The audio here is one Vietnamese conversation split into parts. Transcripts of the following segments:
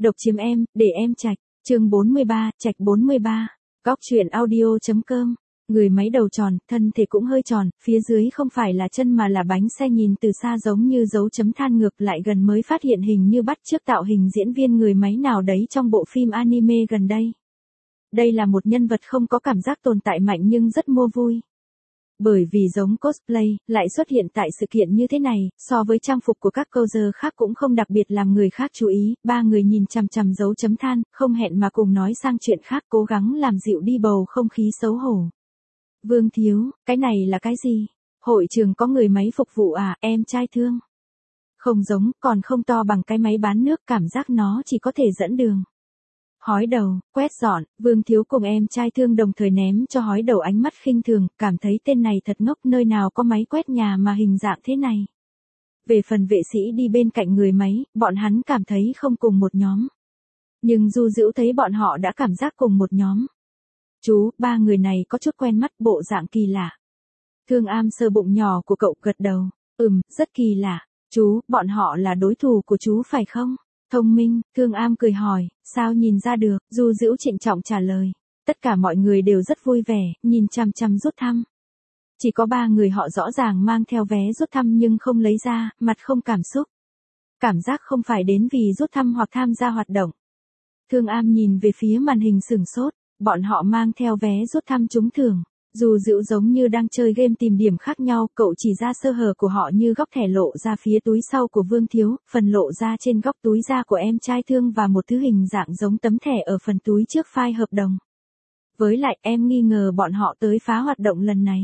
Độc chiếm em, để em trạch. Chương 43, trạch 43. Góc truyện audio.com. Người máy đầu tròn, thân thể cũng hơi tròn, phía dưới không phải là chân mà là bánh xe, nhìn từ xa giống như dấu chấm than, ngược lại gần mới phát hiện hình như bắt chước tạo hình diễn viên người máy nào đấy trong bộ phim anime gần đây. Đây là một nhân vật không có cảm giác tồn tại mạnh nhưng rất mua vui. Bởi vì giống cosplay, lại xuất hiện tại sự kiện như thế này, so với trang phục của các coser khác cũng không đặc biệt làm người khác chú ý. Ba người nhìn chằm chằm dấu chấm than, không hẹn mà cùng nói sang chuyện khác, cố gắng làm dịu đi bầu không khí xấu hổ. Vương Thiếu, cái này là cái gì? Hội trường có người máy phục vụ à, em trai Thương? Không giống, còn không to bằng cái máy bán nước, cảm giác nó chỉ có thể dẫn đường. Hói đầu, quét dọn, Vương Thiếu cùng em trai Thương đồng thời ném cho hói đầu ánh mắt khinh thường, cảm thấy tên này thật ngốc, nơi nào có máy quét nhà mà hình dạng thế này. Về phần vệ sĩ đi bên cạnh người máy, bọn hắn cảm thấy không cùng một nhóm. Nhưng Du Dữu thấy bọn họ đã cảm giác cùng một nhóm. Chú, ba người này có chút quen mắt, bộ dạng kỳ lạ. Thương Am sờ bụng nhỏ của cậu, gật đầu. Rất kỳ lạ. Chú, bọn họ là đối thủ của chú phải không? Thông minh, Thương Am cười hỏi, sao nhìn ra được? Du Dữu trịnh trọng trả lời. Tất cả mọi người đều rất vui vẻ, nhìn chằm chằm rút thăm. Chỉ có ba người họ rõ ràng mang theo vé rút thăm nhưng không lấy ra, mặt không cảm xúc. Cảm giác không phải đến vì rút thăm hoặc tham gia hoạt động. Thương Am nhìn về phía màn hình sửng sốt, bọn họ mang theo vé rút thăm trúng thưởng. Dù Dữu giống như đang chơi game tìm điểm khác nhau, cậu chỉ ra sơ hở của họ như góc thẻ lộ ra phía túi sau của Vương Thiếu, phần lộ ra trên góc túi da của em trai Thương và một thứ hình dạng giống tấm thẻ ở phần túi trước file hợp đồng. Với lại em nghi ngờ bọn họ tới phá hoạt động lần này.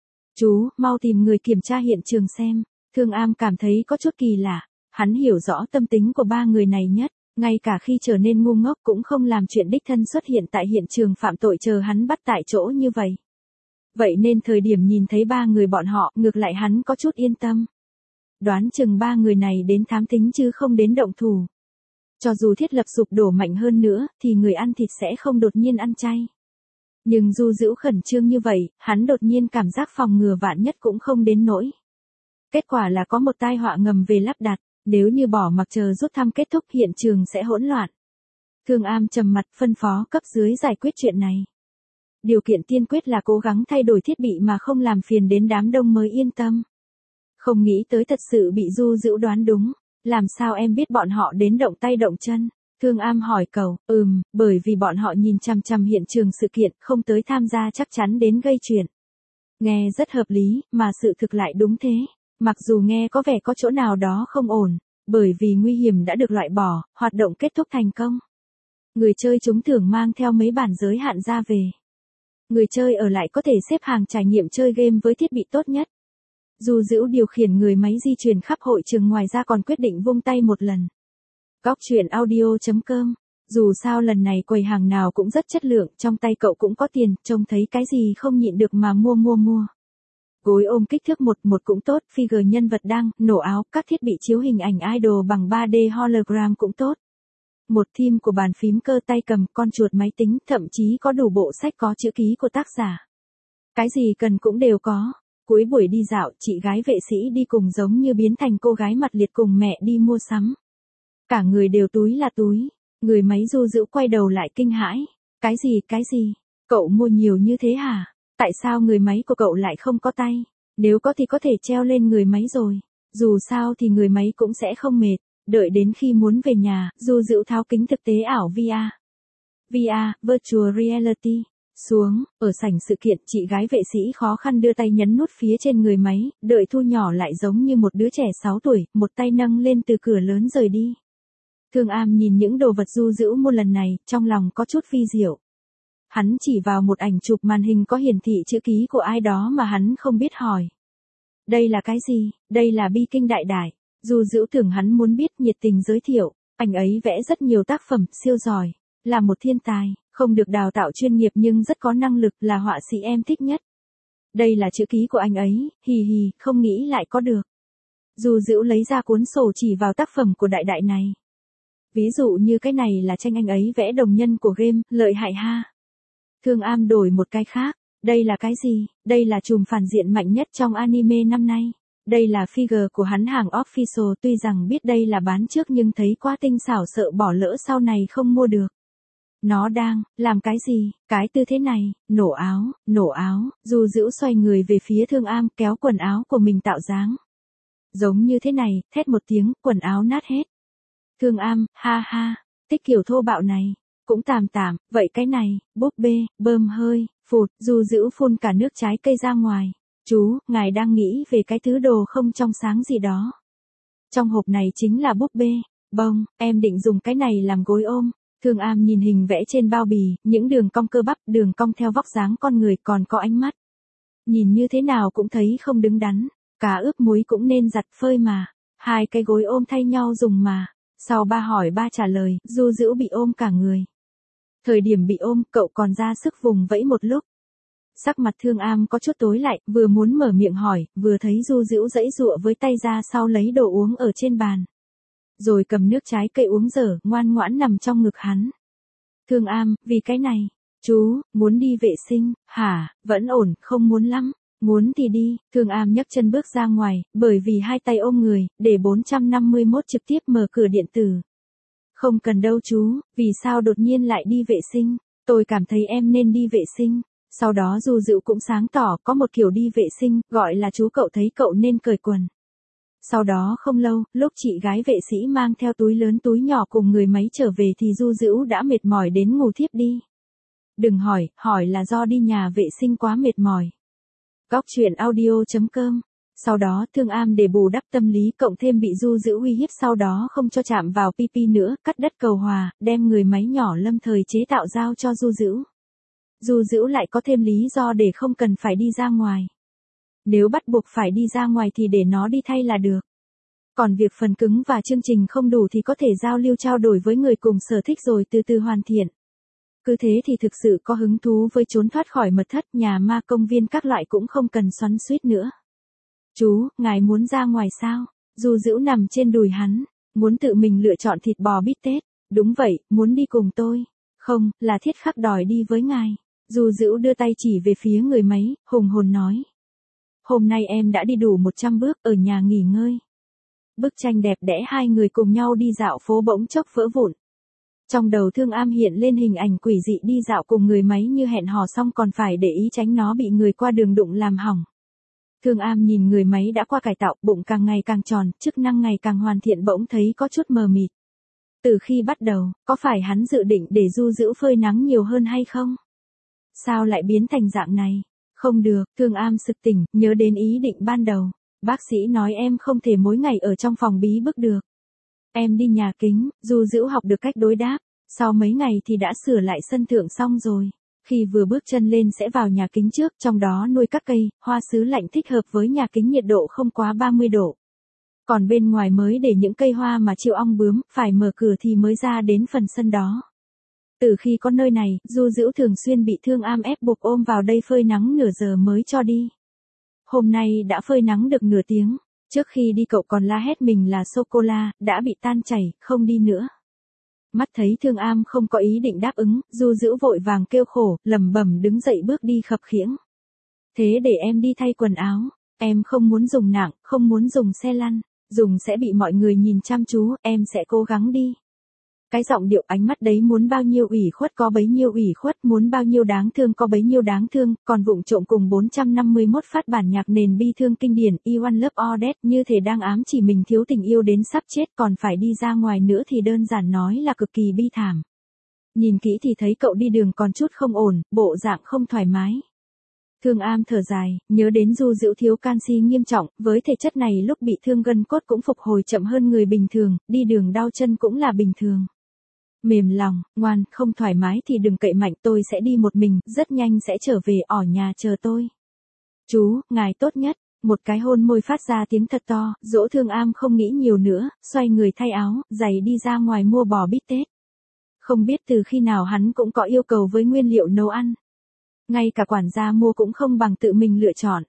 Chú, mau tìm người kiểm tra hiện trường xem. Thương Am cảm thấy có chút kỳ lạ, hắn hiểu rõ tâm tính của ba người này nhất. Ngay cả khi trở nên ngu ngốc cũng không làm chuyện đích thân xuất hiện tại hiện trường phạm tội chờ hắn bắt tại chỗ như vậy. Vậy nên thời điểm nhìn thấy ba người bọn họ, ngược lại hắn có chút yên tâm. Đoán chừng ba người này đến thám thính chứ không đến động thủ. Cho dù thiết lập sụp đổ mạnh hơn nữa, thì người ăn thịt sẽ không đột nhiên ăn chay. Nhưng Du Dữu khẩn trương như vậy, hắn đột nhiên cảm giác phòng ngừa vạn nhất cũng không đến nỗi. Kết quả là có một tai họa ngầm về lắp đặt. Nếu như bỏ mặc chờ rút thăm kết thúc, hiện trường sẽ hỗn loạn. Thương Am trầm mặt phân phó cấp dưới giải quyết chuyện này. Điều kiện tiên quyết là cố gắng thay đổi thiết bị mà không làm phiền đến đám đông mới yên tâm. Không nghĩ tới thật sự bị Du Dữu đoán đúng. Làm sao em biết bọn họ đến động tay động chân? Thương Am hỏi cậu. Bởi vì bọn họ nhìn chằm chằm hiện trường sự kiện, không tới tham gia chắc chắn đến gây chuyện. Nghe rất hợp lý, mà sự thực lại đúng thế. Mặc dù nghe có vẻ có chỗ nào đó không ổn, bởi vì nguy hiểm đã được loại bỏ, hoạt động kết thúc thành công. Người chơi trúng thưởng mang theo mấy bản giới hạn ra về. Người chơi ở lại có thể xếp hàng trải nghiệm chơi game với thiết bị tốt nhất. Du Dữu điều khiển người máy di chuyển khắp hội trường, ngoài ra còn quyết định vung tay một lần. Góc truyện audio.com. Dù sao lần này quầy hàng nào cũng rất chất lượng, trong tay cậu cũng có tiền, trông thấy cái gì không nhịn được mà mua. Gối ôm kích thước 1:1 cũng tốt, figure nhân vật đăng, nổ áo, các thiết bị chiếu hình ảnh idol bằng 3D hologram cũng tốt. Một theme của bàn phím cơ tay cầm, con chuột máy tính, thậm chí có đủ bộ sách có chữ ký của tác giả. Cái gì cần cũng đều có. Cuối buổi đi dạo, chị gái vệ sĩ đi cùng giống như biến thành cô gái mặt liệt cùng mẹ đi mua sắm. Cả người đều túi là túi. Người máy Du Dữu quay đầu lại kinh hãi. Cái gì? Cậu mua nhiều như thế hả? Tại sao người máy của cậu lại không có tay? Nếu có thì có thể treo lên người máy rồi. Dù sao thì người máy cũng sẽ không mệt. Đợi đến khi muốn về nhà, Du Dữu tháo kính thực tế ảo VR, Virtual Reality, xuống. Ở sảnh sự kiện, chị gái vệ sĩ khó khăn đưa tay nhấn nút phía trên người máy, đợi thu nhỏ lại giống như một đứa trẻ 6 tuổi, một tay nâng lên từ cửa lớn rời đi. Thương Am nhìn những đồ vật Du Dữu mua lần này, trong lòng có chút vi diệu. Hắn chỉ vào một ảnh chụp màn hình có hiển thị chữ ký của ai đó mà hắn không biết hỏi. Đây là cái gì? Đây là Bi Kinh Đại Đại. Du Dữu tưởng hắn muốn biết, nhiệt tình giới thiệu. Anh ấy vẽ rất nhiều tác phẩm, siêu giỏi. Là một thiên tài, không được đào tạo chuyên nghiệp nhưng rất có năng lực, là họa sĩ em thích nhất. Đây là chữ ký của anh ấy, không nghĩ lại có được. Du Dữu lấy ra cuốn sổ chỉ vào tác phẩm của Đại Đại này. Ví dụ như cái này là tranh anh ấy vẽ đồng nhân của game, lợi hại ha. Thương Am đổi một cái khác. Đây là cái gì? Đây là trùm phản diện mạnh nhất trong anime năm nay. Đây là figure của hắn hàng official, tuy rằng biết đây là bán trước nhưng thấy quá tinh xảo sợ bỏ lỡ sau này không mua được. Nó đang làm cái gì, cái tư thế này, nổ áo, Du Dữu xoay người về phía Thương Am kéo quần áo của mình tạo dáng. Giống như thế này, thét một tiếng, quần áo nát hết. Thương Am, ha ha, thích kiểu thô bạo này, cũng tạm, vậy cái này, búp bê, bơm hơi, phụt, Du Dữu phun cả nước trái cây ra ngoài. Chú, ngài đang nghĩ về cái thứ đồ không trong sáng gì đó. Trong hộp này chính là búp bê, bông, em định dùng cái này làm gối ôm. Thương Am nhìn hình vẽ trên bao bì, những đường cong cơ bắp, đường cong theo vóc dáng con người còn có ánh mắt. Nhìn như thế nào cũng thấy không đứng đắn, cá ướp muối cũng nên giặt phơi mà, hai cái gối ôm thay nhau dùng mà. Sau ba hỏi ba trả lời, Du Dữu bị ôm cả người. Thời điểm bị ôm, cậu còn ra sức vùng vẫy một lúc. Sắc mặt Thương Am có chút tối lại, vừa muốn mở miệng hỏi, vừa thấy Du Dữu giãy giụa với tay ra sau lấy đồ uống ở trên bàn. Rồi cầm nước trái cây uống dở, ngoan ngoãn nằm trong ngực hắn. Thương Am, vì cái này, chú, muốn đi vệ sinh, hả, vẫn ổn, không muốn lắm. Muốn thì đi, Thương Am nhấc chân bước ra ngoài, bởi vì hai tay ôm người, để 451 trực tiếp mở cửa điện tử. Không cần đâu chú, vì sao đột nhiên lại đi vệ sinh, tôi cảm thấy em nên đi vệ sinh. Sau đó Du Dữu cũng sáng tỏ, có một kiểu đi vệ sinh, gọi là chú cậu thấy cậu nên cởi quần. Sau đó không lâu, lúc chị gái vệ sĩ mang theo túi lớn túi nhỏ cùng người máy trở về thì Du Dữu đã mệt mỏi đến ngủ thiếp đi. Đừng hỏi là do đi nhà vệ sinh quá mệt mỏi. Góc truyện audio.com. Sau đó Thương Am để bù đắp tâm lý cộng thêm bị Du Dữu uy hiếp sau đó không cho chạm vào PP nữa, cắt đất cầu hòa, đem người máy nhỏ lâm thời chế tạo giao cho Du Dữu. Du Dữu lại có thêm lý do để không cần phải đi ra ngoài. Nếu bắt buộc phải đi ra ngoài thì để nó đi thay là được. Còn việc phần cứng và chương trình không đủ thì có thể giao lưu trao đổi với người cùng sở thích rồi từ từ hoàn thiện. Cứ thế thì thực sự có hứng thú với trốn thoát khỏi mật thất, nhà ma, công viên các loại cũng không cần xoắn xuýt nữa. Chú, ngài muốn ra ngoài sao? Du Dữu nằm trên đùi hắn, muốn tự mình lựa chọn thịt bò bít tết. Đúng vậy, muốn đi cùng tôi. Không, là Thiết Khắc đòi đi với ngài. Du Dữu đưa tay chỉ về phía người máy, hùng hồn nói. Hôm nay em đã đi đủ 100 bước, ở nhà nghỉ ngơi. Bức tranh đẹp đẽ hai người cùng nhau đi dạo phố bỗng chốc vỡ vụn. Trong đầu Thương Am hiện lên hình ảnh quỷ dị đi dạo cùng người máy như hẹn hò xong còn phải để ý tránh nó bị người qua đường đụng làm hỏng. Thương Am nhìn người máy đã qua cải tạo, bụng càng ngày càng tròn, chức năng ngày càng hoàn thiện bỗng thấy có chút mờ mịt. Từ khi bắt đầu, có phải hắn dự định để Du Dữu phơi nắng nhiều hơn hay không? Sao lại biến thành dạng này? Không được, Thương Am sực tỉnh, nhớ đến ý định ban đầu. Bác sĩ nói em không thể mỗi ngày ở trong phòng bí bức được. Em đi nhà kính, Du Dữu học được cách đối đáp. Sau mấy ngày thì đã sửa lại sân thượng xong rồi. Khi vừa bước chân lên sẽ vào nhà kính trước, trong đó nuôi các cây, hoa sứ lạnh thích hợp với nhà kính nhiệt độ không quá 30 độ. Còn bên ngoài mới để những cây hoa mà chịu ong bướm, phải mở cửa thì mới ra đến phần sân đó. Từ khi có nơi này, Du Dữu thường xuyên bị Thương Am ép buộc ôm vào đây phơi nắng nửa giờ mới cho đi. Hôm nay đã phơi nắng được nửa tiếng, trước khi đi cậu còn la hét mình là sô-cô-la, đã bị tan chảy, không đi nữa. Mắt thấy Thương Am không có ý định đáp ứng, Du Dữu vội vàng kêu khổ, lẩm bẩm đứng dậy bước đi khập khiễng. Thế để em đi thay quần áo, em không muốn dùng nạng, không muốn dùng xe lăn, dùng sẽ bị mọi người nhìn chăm chú, em sẽ cố gắng đi. Cái giọng điệu ánh mắt đấy muốn bao nhiêu ủy khuất có bấy nhiêu ủy khuất, muốn bao nhiêu đáng thương có bấy nhiêu đáng thương, còn vụng trộm cùng 451 phát bản nhạc nền bi thương kinh điển I Want Love or Death như thể đang ám chỉ mình thiếu tình yêu đến sắp chết còn phải đi ra ngoài nữa thì đơn giản nói là cực kỳ bi thảm. Nhìn kỹ thì thấy cậu đi đường còn chút không ổn, bộ dạng không thoải mái. Thương Am thở dài, nhớ đến Du Dữu thiếu canxi nghiêm trọng, với thể chất này lúc bị thương gân cốt cũng phục hồi chậm hơn người bình thường, đi đường đau chân cũng là bình thường. Mềm lòng, ngoan, không thoải mái thì đừng cậy mạnh, tôi sẽ đi một mình, rất nhanh sẽ trở về, ở nhà chờ tôi. Chú, ngài tốt nhất. Một cái hôn môi phát ra tiếng thật to, dỗ Thương Am không nghĩ nhiều nữa, xoay người thay áo, giày đi ra ngoài mua bò bít tết. Không biết từ khi nào hắn cũng có yêu cầu với nguyên liệu nấu ăn. Ngay cả quản gia mua cũng không bằng tự mình lựa chọn.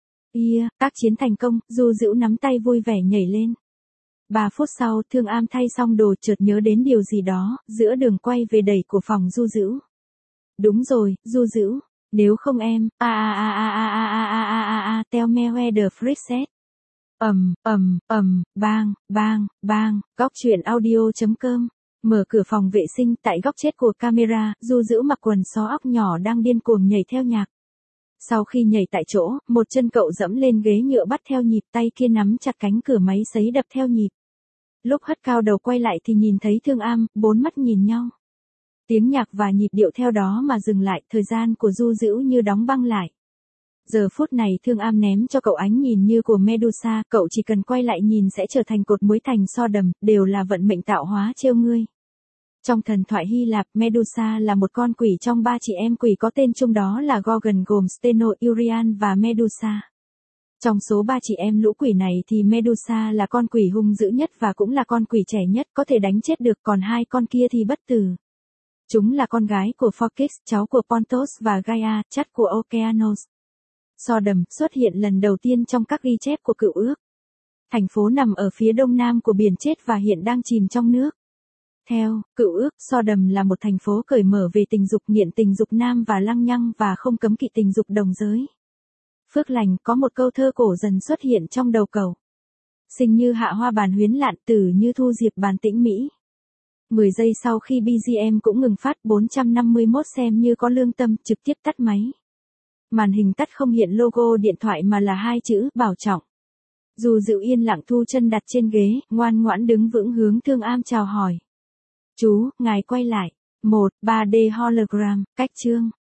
Tác chiến thành công, Du Dữu nắm tay vui vẻ nhảy lên. 3 phút sau, Thương Am thay xong đồ chợt nhớ đến điều gì đó, giữa đường quay về đẩy của phòng Du Dữu. Đúng rồi, Du Dữu, nếu không em, tell me where the fridge set. Bang, bang, bang, góc truyện audio.com. Mở cửa phòng vệ sinh, tại góc chết của camera, Du Dữ mặc quần xó óc nhỏ đang điên cuồng nhảy theo nhạc. Sau khi nhảy tại chỗ, một chân cậu dẫm lên ghế nhựa bắt theo nhịp, tay kia nắm chặt cánh cửa máy sấy đập theo nhịp. Lúc hất cao đầu quay lại thì nhìn thấy Thương Am, bốn mắt nhìn nhau. Tiếng nhạc và nhịp điệu theo đó mà dừng lại, thời gian của Du Dữ như đóng băng lại. Giờ phút này Thương Am ném cho cậu ánh nhìn như của Medusa, cậu chỉ cần quay lại nhìn sẽ trở thành cột muối thành so đầm, đều là vận mệnh tạo hóa trêu ngươi. Trong thần thoại Hy Lạp, Medusa là một con quỷ trong ba chị em quỷ có tên chung đó là Gorgon, gồm Steno, Urian và Medusa. Trong số ba chị em lũ quỷ này thì Medusa là con quỷ hung dữ nhất và cũng là con quỷ trẻ nhất, có thể đánh chết được, còn hai con kia thì bất tử. Chúng là con gái của Phorcys, cháu của Pontos và Gaia, chắt của Okeanos. So đầm xuất hiện lần đầu tiên trong các ghi chép của Cựu Ước. Thành phố nằm ở phía đông nam của biển chết và hiện đang chìm trong nước. Theo Cựu Ước, So đầm là một thành phố cởi mở về tình dục, nghiện tình dục nam và lăng nhăng và không cấm kỵ tình dục đồng giới. Phước lành, có một câu thơ cổ dần xuất hiện trong đầu cậu. Sinh như hạ hoa bàn huyến lạn, tử như thu diệp bàn tĩnh mỹ. 10 giây sau khi BGM cũng ngừng phát, 451 xem như có lương tâm, trực tiếp tắt máy. Màn hình tắt không hiện logo điện thoại mà là hai chữ, bảo trọng. Du Dữ yên lặng thu chân đặt trên ghế, ngoan ngoãn đứng vững hướng Thương Am chào hỏi. Chú, ngài quay lại. 1, 3D hologram, cách chương.